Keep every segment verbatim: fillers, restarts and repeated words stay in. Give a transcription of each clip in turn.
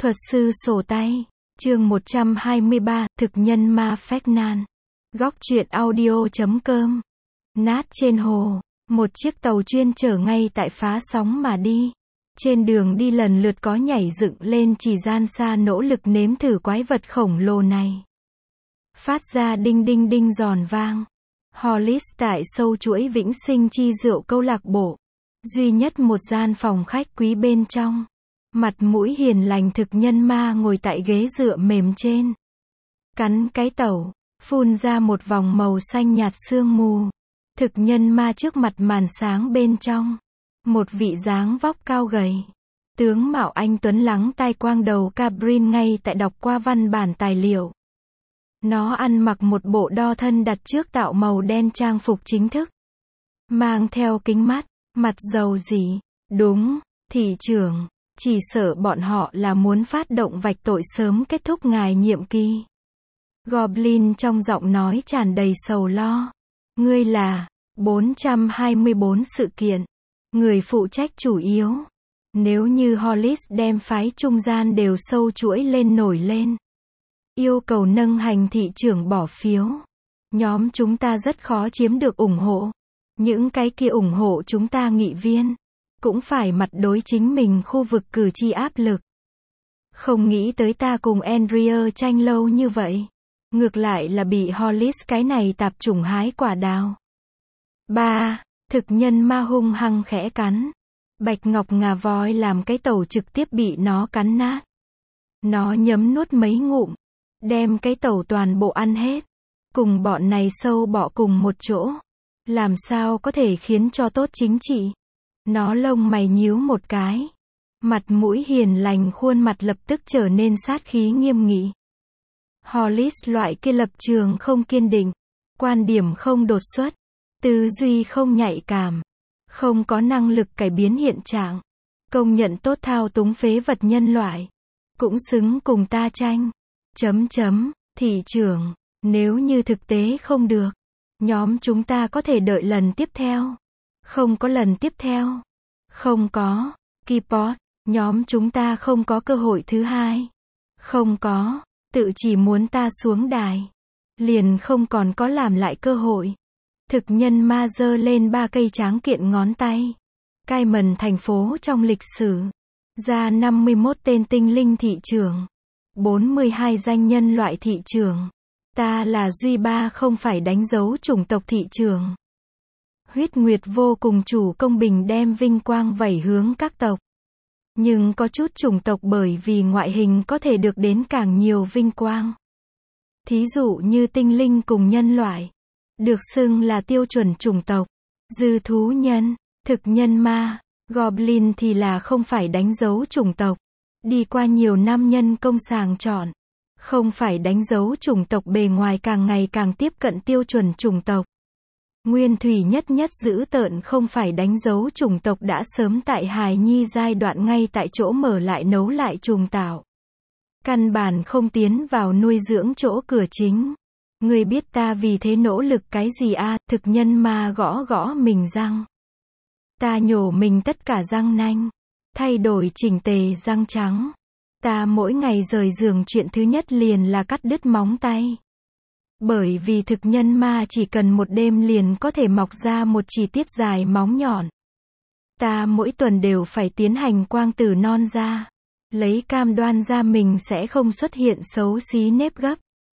Thuật sư sổ tay, chương một trăm hai mươi ba, thực nhân ma Ferdinand. Góc truyện audio chấm com. Nát trên hồ, một chiếc tàu chuyên chở ngay tại phá sóng mà đi. Trên đường đi lần lượt có nhảy dựng lên chỉ gian xa nỗ lực nếm thử quái vật khổng lồ này. Phát ra đinh đinh đinh giòn vang. Hollis tại sâu chuỗi vĩnh sinh chi rượu câu lạc bộ. Duy nhất một gian phòng khách quý bên trong. Mặt mũi hiền lành thực nhân ma ngồi tại ghế dựa mềm trên. Cắn cái tẩu, phun ra một vòng màu xanh nhạt sương mù. Thực nhân ma trước mặt màn sáng bên trong. Một vị dáng vóc cao gầy. Tướng mạo anh tuấn lắng tai quang đầu Cabrin ngay tại đọc qua văn bản tài liệu. Nó ăn mặc một bộ đo thân đặt trước tạo màu đen trang phục chính thức. Mang theo kính mắt, mặt dầu dĩ. Đúng, thị trưởng. Chỉ sợ bọn họ là muốn phát động vạch tội sớm kết thúc ngài nhiệm kỳ. Goblin trong giọng nói tràn đầy sầu lo. Ngươi là bốn trăm hai mươi bốn sự kiện. Người phụ trách chủ yếu. Nếu như Hollis đem phái trung gian đều sâu chuỗi lên nổi lên. Yêu cầu nâng hành thị trưởng bỏ phiếu. Nhóm chúng ta rất khó chiếm được ủng hộ. Những cái kia ủng hộ chúng ta nghị viên. Cũng phải mặt đối chính mình khu vực cử tri áp lực. Không nghĩ tới ta cùng Andrea tranh lâu như vậy. Ngược lại là bị Hollis cái này tạp chủng hái quả đào. Ba, thực nhân ma hung hăng khẽ cắn. Bạch ngọc ngà voi làm cái tàu trực tiếp bị nó cắn nát. Nó nhấm nuốt mấy ngụm. Đem cái tàu toàn bộ ăn hết. Cùng bọn này sâu bọ cùng một chỗ. Làm sao có thể khiến cho tốt chính trị. Nó lông mày nhíu một cái. Mặt mũi hiền lành khuôn mặt lập tức trở nên sát khí nghiêm nghị. Hollis loại kia lập trường không kiên định. Quan điểm không đột xuất. Tư duy không nhạy cảm. Không có năng lực cải biến hiện trạng. Công nhận tốt thao túng phế vật nhân loại. Cũng xứng cùng ta tranh. Chấm chấm, thị trưởng. Nếu như thực tế không được. Nhóm chúng ta có thể đợi lần tiếp theo. Không có lần tiếp theo. Không có. Keyboard. Nhóm chúng ta không có cơ hội thứ hai. Không có. Tự chỉ muốn ta xuống đài. Liền không còn có làm lại cơ hội. Thực nhân ma giơ lên ba cây tráng kiện ngón tay. Cai mần thành phố trong lịch sử. Ra năm mươi mốt tên tinh linh thị trưởng. bốn mươi hai danh nhân loại thị trưởng. Ta là duy ba không phải đánh dấu chủng tộc thị trưởng. Huyết Nguyệt vô cùng chủ công bình đem vinh quang vẩy hướng các tộc. Nhưng có chút chủng tộc bởi vì ngoại hình có thể được đến càng nhiều vinh quang. Thí dụ như tinh linh cùng nhân loại. Được xưng là tiêu chuẩn chủng tộc. Dư thú nhân, thực nhân ma, goblin thì là không phải đánh dấu chủng tộc. Đi qua nhiều năm nhân công sàng chọn. Không phải đánh dấu chủng tộc bề ngoài càng ngày càng tiếp cận tiêu chuẩn chủng tộc. Nguyên thủy nhất nhất dữ tợn không phải đánh dấu chủng tộc đã sớm tại hài nhi giai đoạn ngay tại chỗ mở lại nấu lại trùng tạo. Căn bản không tiến vào nuôi dưỡng chỗ cửa chính. Người biết ta vì thế nỗ lực cái gì a? À, thực nhân ma gõ gõ mình răng. Ta nhổ mình tất cả răng nanh. Thay đổi chỉnh tề răng trắng. Ta mỗi ngày rời giường chuyện thứ nhất liền là cắt đứt móng tay. Bởi vì thực nhân ma chỉ cần một đêm liền có thể mọc ra một chi tiết dài móng nhọn. Ta mỗi tuần đều phải tiến hành quang tử non da. Lấy cam đoan ra mình sẽ không xuất hiện xấu xí nếp gấp.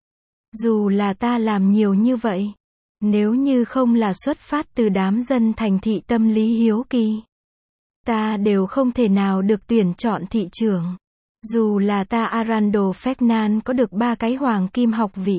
Dù là ta làm nhiều như vậy. Nếu như không là xuất phát từ đám dân thành thị tâm lý hiếu kỳ. Ta đều không thể nào được tuyển chọn thị trưởng. Dù là ta Arando Ferdinand có được ba cái hoàng kim học vị.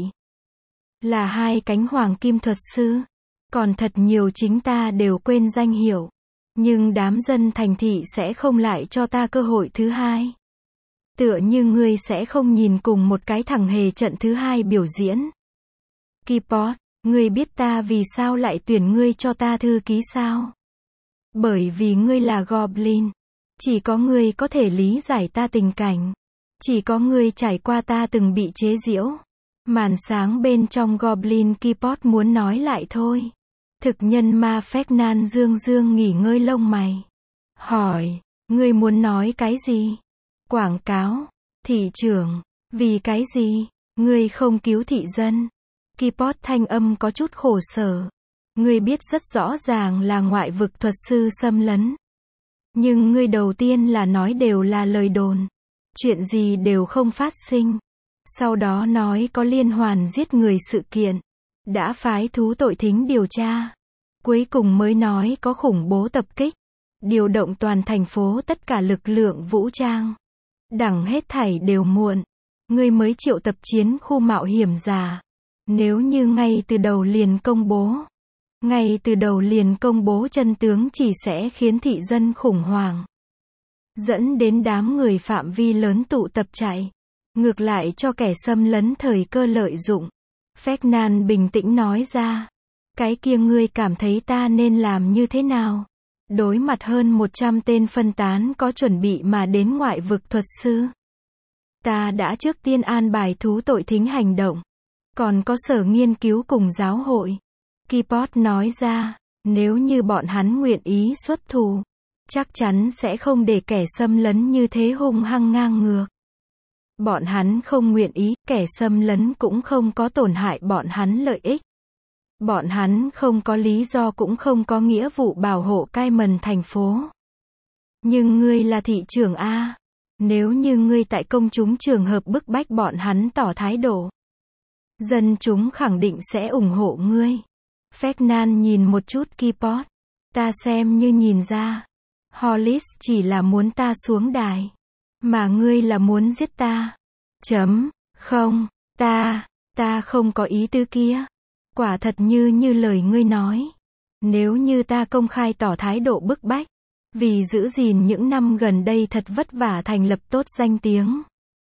Là hai cánh hoàng kim thuật sư. Còn thật nhiều chính ta đều quên danh hiệu. Nhưng đám dân thành thị sẽ không lại cho ta cơ hội thứ hai. Tựa như ngươi sẽ không nhìn cùng một cái thằng hề trận thứ hai biểu diễn. Keyboard, ngươi biết ta vì sao lại tuyển ngươi cho ta thư ký sao? Bởi vì ngươi là Goblin. Chỉ có ngươi có thể lý giải ta tình cảnh. Chỉ có ngươi trải qua ta từng bị chế giễu. Màn sáng bên trong Goblin Keyboard muốn nói lại thôi. Thực nhân ma Ferdinand dương dương nghỉ ngơi lông mày. Hỏi, ngươi muốn nói cái gì? Quảng cáo. Thị trưởng, vì cái gì? Ngươi không cứu thị dân. Kipot thanh âm có chút khổ sở. Ngươi biết rất rõ ràng là ngoại vực thuật sư xâm lấn. Nhưng ngươi đầu tiên là nói đều là lời đồn. Chuyện gì đều không phát sinh. Sau đó nói có liên hoàn giết người sự kiện. Đã phái thú tội thính điều tra. Cuối cùng mới nói có khủng bố tập kích. Điều động toàn thành phố tất cả lực lượng vũ trang. Đằng hết thảy đều muộn. Ngươi mới triệu tập chiến khu mạo hiểm giả. Nếu như ngay từ đầu liền công bố. Ngay từ đầu liền công bố chân tướng chỉ sẽ khiến thị dân khủng hoảng. Dẫn đến đám người phạm vi lớn tụ tập chạy. Ngược lại cho kẻ xâm lấn thời cơ lợi dụng. Ferdinand bình tĩnh nói ra. Cái kia ngươi cảm thấy ta nên làm như thế nào? Đối mặt hơn một trăm tên phân tán có chuẩn bị mà đến ngoại vực thuật sư. Ta đã trước tiên an bài thú tội thính hành động. Còn có sở nghiên cứu cùng giáo hội. Kipot nói ra, nếu như bọn hắn nguyện ý xuất thủ, chắc chắn sẽ không để kẻ xâm lấn như thế hung hăng ngang ngược. Bọn hắn không nguyện ý, kẻ xâm lấn cũng không có tổn hại bọn hắn lợi ích. Bọn hắn không có lý do cũng không có nghĩa vụ bảo hộ Cayman thành phố. Nhưng ngươi là thị trưởng A. Nếu như ngươi tại công chúng trường hợp bức bách bọn hắn tỏ thái độ, dân chúng khẳng định sẽ ủng hộ ngươi. Ferdinand nhìn một chút Kipot. Ta xem như nhìn ra. Hollis chỉ là muốn ta xuống đài. Mà ngươi là muốn giết ta. Chấm. Không. Ta. Ta không có ý tứ kia. Quả thật như như lời ngươi nói. Nếu như ta công khai tỏ thái độ bức bách. Vì giữ gìn những năm gần đây thật vất vả thành lập tốt danh tiếng.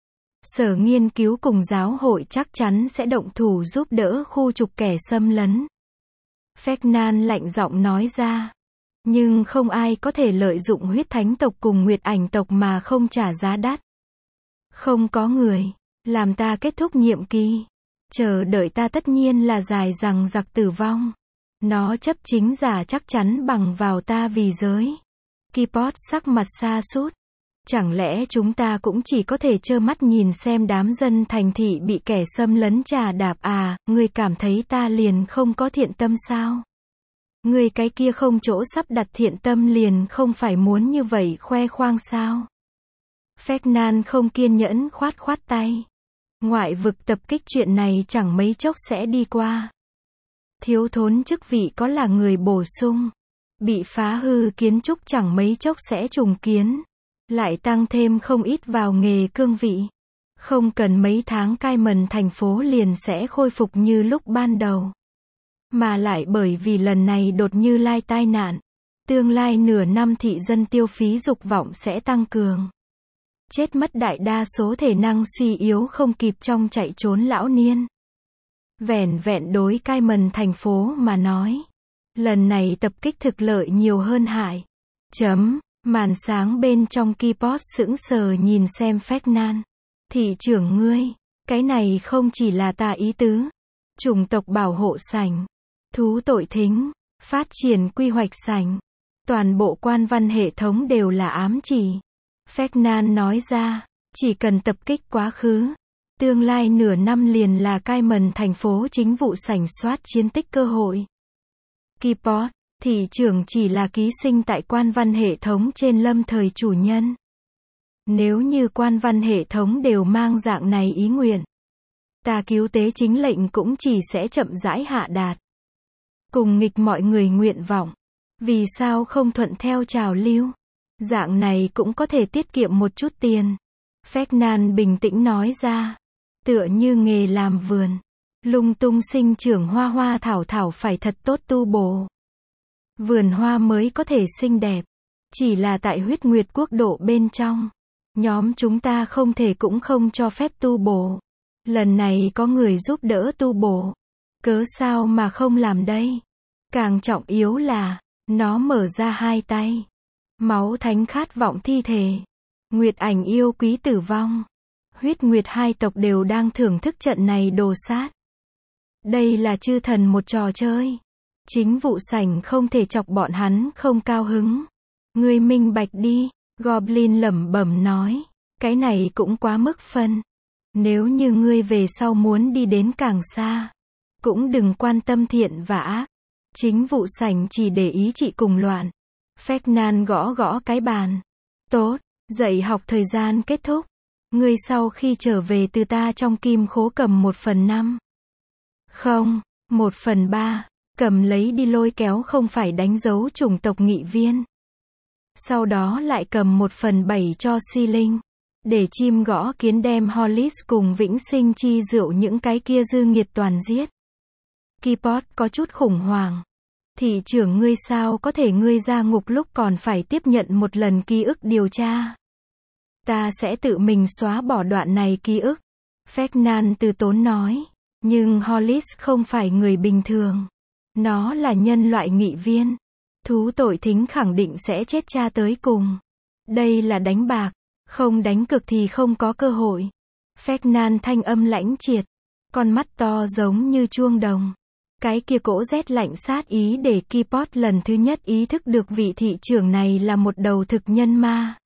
Sở nghiên cứu cùng giáo hội chắc chắn sẽ động thủ giúp đỡ khu trục kẻ xâm lấn. Ferdinand lạnh giọng nói ra. Nhưng không ai có thể lợi dụng huyết thánh tộc cùng nguyệt ảnh tộc mà không trả giá đắt. Không có người. Làm ta kết thúc nhiệm kỳ. Chờ đợi ta tất nhiên là dài rằng giặc tử vong. Nó chấp chính giả chắc chắn bằng vào ta vì giới. Kipot sắc mặt sa sút. Chẳng lẽ chúng ta cũng chỉ có thể trơ mắt nhìn xem đám dân thành thị bị kẻ xâm lấn trà đạp à, ngươi cảm thấy ta liền không có thiện tâm sao? Ngươi cái kia không chỗ sắp đặt thiện tâm liền không phải muốn như vậy khoe khoang sao? Ferdinand không kiên nhẫn khoát khoát tay. Ngoại vực tập kích chuyện này chẳng mấy chốc sẽ đi qua. Thiếu thốn chức vị có là người bổ sung. Bị phá hư kiến trúc chẳng mấy chốc sẽ trùng kiến. Lại tăng thêm không ít vào nghề cương vị. Không cần mấy tháng Cayman thành phố liền sẽ khôi phục như lúc ban đầu. Mà lại bởi vì lần này đột như lai tai nạn. Tương lai nửa năm thị dân tiêu phí dục vọng sẽ tăng cường. Chết mất đại đa số thể năng suy yếu không kịp trong chạy trốn lão niên. Vẻn vẹn đối Cayman thành phố mà nói. Lần này tập kích thực lợi nhiều hơn hại. Chấm. Màn sáng bên trong Kipot sững sờ nhìn xem Ferdinand. Thị trưởng ngươi. Cái này không chỉ là ta ý tứ. Chủng tộc bảo hộ sảnh. Thú tội thính. Phát triển quy hoạch sảnh. Toàn bộ quan văn hệ thống đều là ám chỉ. Ferdinand nói ra. Chỉ cần tập kích quá khứ. Tương lai nửa năm liền là Cayman thành phố chính vụ sảnh soát chiến tích cơ hội. Kipot. Thị trưởng chỉ là ký sinh tại quan văn hệ thống trên lâm thời chủ nhân. Nếu như quan văn hệ thống đều mang dạng này ý nguyện. Ta cứu tế chính lệnh cũng chỉ sẽ chậm rãi hạ đạt. Cùng nghịch mọi người nguyện vọng. Vì sao không thuận theo trào lưu? Dạng này cũng có thể tiết kiệm một chút tiền. Ferdinand bình tĩnh nói ra. Tựa như nghề làm vườn. Lung tung sinh trưởng hoa hoa thảo thảo phải thật tốt tu bổ. Vườn hoa mới có thể xinh đẹp. Chỉ là tại huyết nguyệt quốc độ bên trong. Nhóm chúng ta không thể cũng không cho phép tu bổ. Lần này có người giúp đỡ tu bổ. Cớ sao mà không làm đây? Càng trọng yếu là, nó mở ra hai tay. Máu thánh khát vọng thi thể. Nguyệt ảnh yêu quý tử vong. Huyết nguyệt hai tộc đều đang thưởng thức trận này đồ sát. Đây là chư thần một trò chơi. Chính vụ sảnh không thể chọc bọn hắn không cao hứng. Ngươi minh bạch đi, Goblin lẩm bẩm nói. Cái này cũng quá mức phân. Nếu như ngươi về sau muốn đi đến càng xa, cũng đừng quan tâm thiện và ác. Chính vụ sảnh chỉ để ý trị cùng loạn. Ferdinand gõ gõ cái bàn. Tốt, dạy học thời gian kết thúc. Ngươi sau khi trở về từ ta trong kim khố cầm một phần năm. Không, một phần ba. Cầm lấy đi lôi kéo không phải đánh dấu chủng tộc nghị viên. Sau đó lại cầm một phần bảy cho si linh. Để chim gõ kiến đem Hollis cùng vĩnh sinh chi rượu những cái kia dư nghiệt toàn giết. Kipot có chút khủng hoảng. Thị trưởng ngươi sao có thể ngươi ra ngục lúc còn phải tiếp nhận một lần ký ức điều tra. Ta sẽ tự mình xóa bỏ đoạn này ký ức. Ferdinand từ tốn nói. Nhưng Hollis không phải người bình thường. Nó là nhân loại nghị viên. Thú tội thính khẳng định sẽ chết tra tới cùng. Đây là đánh bạc. Không đánh cược thì không có cơ hội. Ferdinand thanh âm lãnh triệt. Con mắt to giống như chuông đồng. Cái kia cỗ rét lạnh sát ý để Kipot lần thứ nhất ý thức được vị thị trưởng này là một đầu thực nhân ma.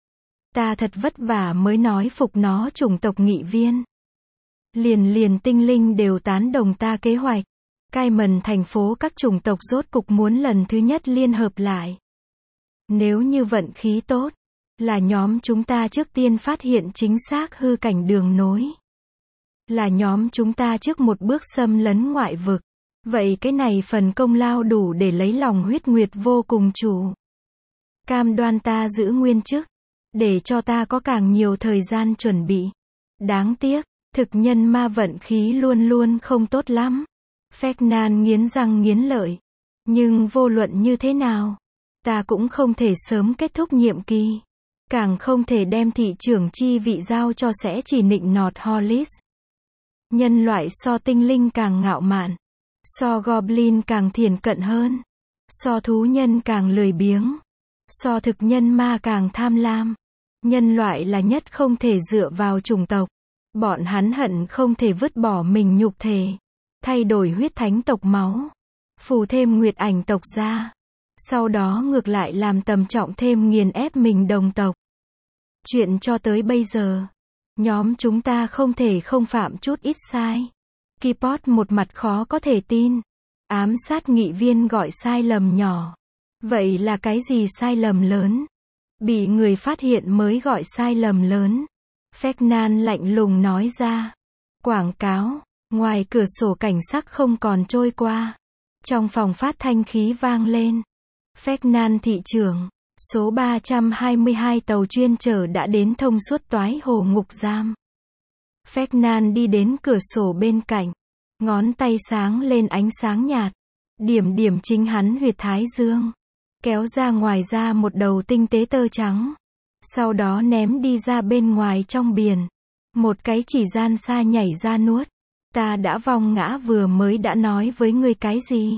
Ta thật vất vả mới nói phục nó chủng tộc nghị viên. Liền liền tinh linh đều tán đồng ta kế hoạch. Cayman thành phố các chủng tộc rốt cục muốn lần thứ nhất liên hợp lại. Nếu như vận khí tốt, là nhóm chúng ta trước tiên phát hiện chính xác hư cảnh đường nối. Là nhóm chúng ta trước một bước xâm lấn ngoại vực. Vậy cái này phần công lao đủ để lấy lòng huyết nguyệt vô cùng chủ. Cam đoan ta giữ nguyên chức. Để cho ta có càng nhiều thời gian chuẩn bị. Đáng tiếc, thực nhân ma vận khí luôn luôn không tốt lắm. Ferdinand nghiến răng nghiến lợi. Nhưng vô luận như thế nào, ta cũng không thể sớm kết thúc nhiệm kỳ. Càng không thể đem thị trưởng chi vị giao cho sẽ chỉ nịnh nọt Hollis. Nhân loại so tinh linh càng ngạo mạn. So goblin càng thiển cận hơn. So thú nhân càng lười biếng. So thực nhân ma càng tham lam. Nhân loại là nhất không thể dựa vào chủng tộc. Bọn hắn hận không thể vứt bỏ mình nhục thể. Thay đổi huyết thánh tộc máu. Phù thêm nguyệt ảnh tộc ra. Sau đó ngược lại làm tầm trọng thêm nghiền ép mình đồng tộc. Chuyện cho tới bây giờ. Nhóm chúng ta không thể không phạm chút ít sai. Kipot một mặt khó có thể tin. Ám sát nghị viên gọi sai lầm nhỏ. Vậy là cái gì sai lầm lớn? Bị người phát hiện mới gọi sai lầm lớn. Ferdinand lạnh lùng nói ra. Quảng cáo. Ngoài cửa sổ cảnh sắc không còn trôi qua. Trong phòng phát thanh khí vang lên. Ferdinand thị trưởng. Số ba trăm hai mươi hai tàu chuyên chở đã đến thông suốt toái hồ ngục giam. Ferdinand đi đến cửa sổ bên cạnh. Ngón tay sáng lên ánh sáng nhạt. Điểm điểm chính hắn huyệt thái dương. Kéo ra ngoài ra một đầu tinh tế tơ trắng. Sau đó ném đi ra bên ngoài trong biển. Một cái chỉ gian xa nhảy ra nuốt. Ta đã vong ngã vừa mới đã nói với ngươi cái gì?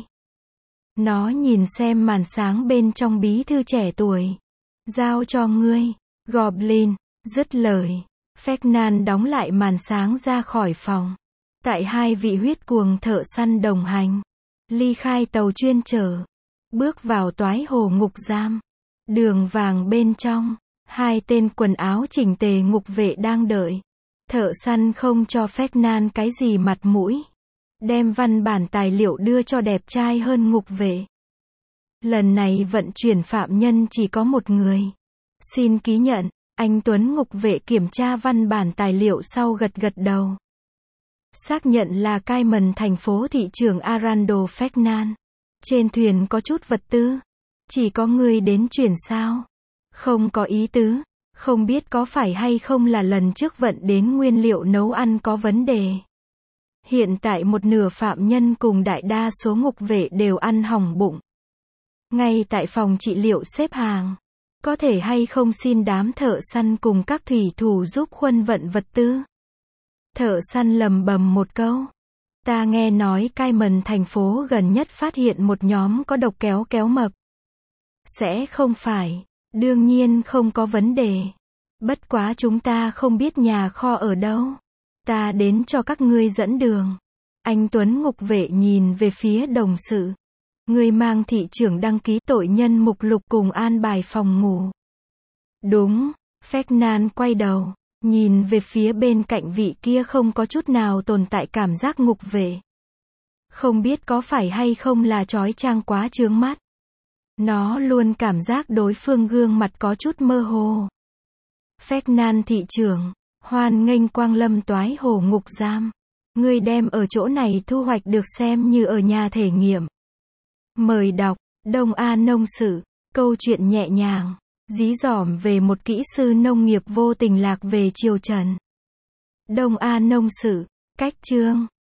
Nó nhìn xem màn sáng bên trong bí thư trẻ tuổi. Giao cho ngươi. Goblin. Dứt lời. Ferdinand đóng lại màn sáng ra khỏi phòng. Tại hai vị huyết cuồng thợ săn đồng hành. Ly khai tàu chuyên chở. Bước vào toái hồ ngục giam. Đường vàng bên trong. Hai tên quần áo chỉnh tề ngục vệ đang đợi. Thợ săn không cho Ferdinand cái gì mặt mũi. Đem văn bản tài liệu đưa cho đẹp trai hơn ngục vệ. Lần này vận chuyển phạm nhân chỉ có một người. Xin ký nhận. Anh Tuấn ngục vệ kiểm tra văn bản tài liệu sau gật gật đầu. Xác nhận là Cayman thành phố thị trưởng Arando Ferdinand. Trên thuyền có chút vật tư. Chỉ có người đến chuyển sao? Không có ý tứ. Không biết có phải hay không là lần trước vận đến nguyên liệu nấu ăn có vấn đề. Hiện tại một nửa phạm nhân cùng đại đa số ngục vệ đều ăn hỏng bụng. Ngay tại phòng trị liệu xếp hàng. Có thể hay không xin đám thợ săn cùng các thủy thủ giúp khuân vận vật tư. Thợ săn lầm bầm một câu. Ta nghe nói Cayman thành phố gần nhất phát hiện một nhóm có độc kéo kéo mập. Sẽ không phải. Đương nhiên không có vấn đề. Bất quá chúng ta không biết nhà kho ở đâu. Ta đến cho các ngươi dẫn đường. Anh Tuấn ngục vệ nhìn về phía đồng sự. Ngươi mang thị trưởng đăng ký tội nhân mục lục cùng an bài phòng ngủ. Đúng, Ferdinand quay đầu, nhìn về phía bên cạnh vị kia không có chút nào tồn tại cảm giác ngục vệ. Không biết có phải hay không là chói chang quá chướng mắt. Nó luôn cảm giác đối phương gương mặt có chút mơ hồ. Ferdinand thị trưởng, hoan nghênh quang lâm Toái Hồ ngục giam. Ngươi đem ở chỗ này thu hoạch được xem như ở nhà thể nghiệm. Mời đọc, Đông A Nông Sự, câu chuyện nhẹ nhàng, dí dỏm về một kỹ sư nông nghiệp vô tình lạc về triều Trần. Đông A Nông Sự, cách chương.